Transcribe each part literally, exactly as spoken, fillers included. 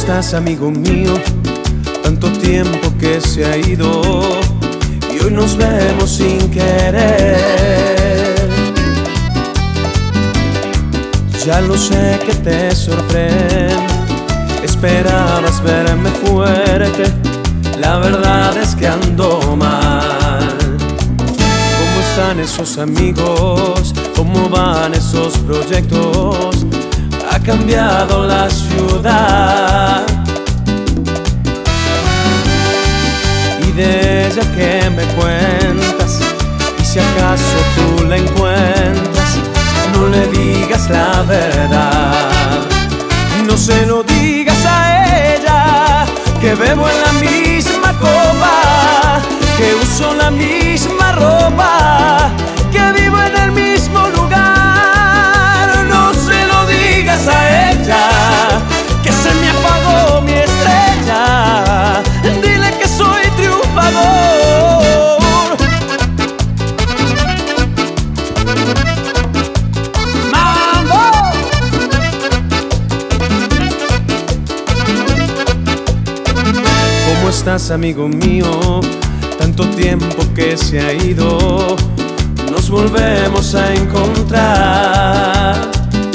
estás, amigo mío? Tanto tiempo que se ha ido y hoy nos vemos sin querer. Ya lo sé que te sorprende, esperabas verme fuerte, la verdad es que ando mal. ¿Cómo están esos amigos? ¿Cómo van esos proyectos? Ha cambiado la ciudad y de ella que me cuentas, y si acaso tú la encuentras, no le digas la verdad. No se lo digas a ella, que bebo en la misma copa, que uso la misma ropa, que vivo en el mismo lugar. No se lo digas a ella, que se me apagó mi estrella. Dile que soy triunfador. ¡Mambo! ¿Cómo estás, amigo mío? Tanto tiempo que se ha ido, nos volvemos a encontrar.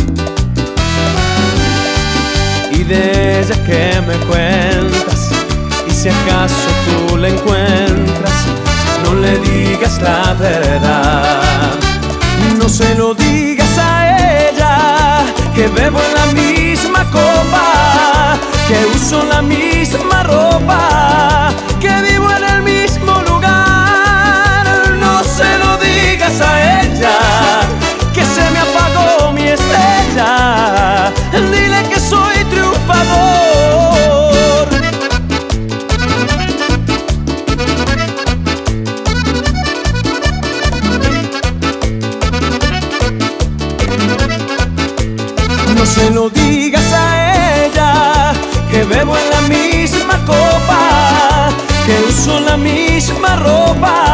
Y de ella que me cuentas, y si acaso tú la encuentras, no le digas la verdad. No se lo digas a ella, que bebo en la misma copa, que uso la misma ropa, que vivo en el mismo lugar. No se lo digas a ella, que se me apagó mi estrella. Dile que soy triunfador. No se lo digas a ella, que bebo en la misma copa, que uso la misma ropa,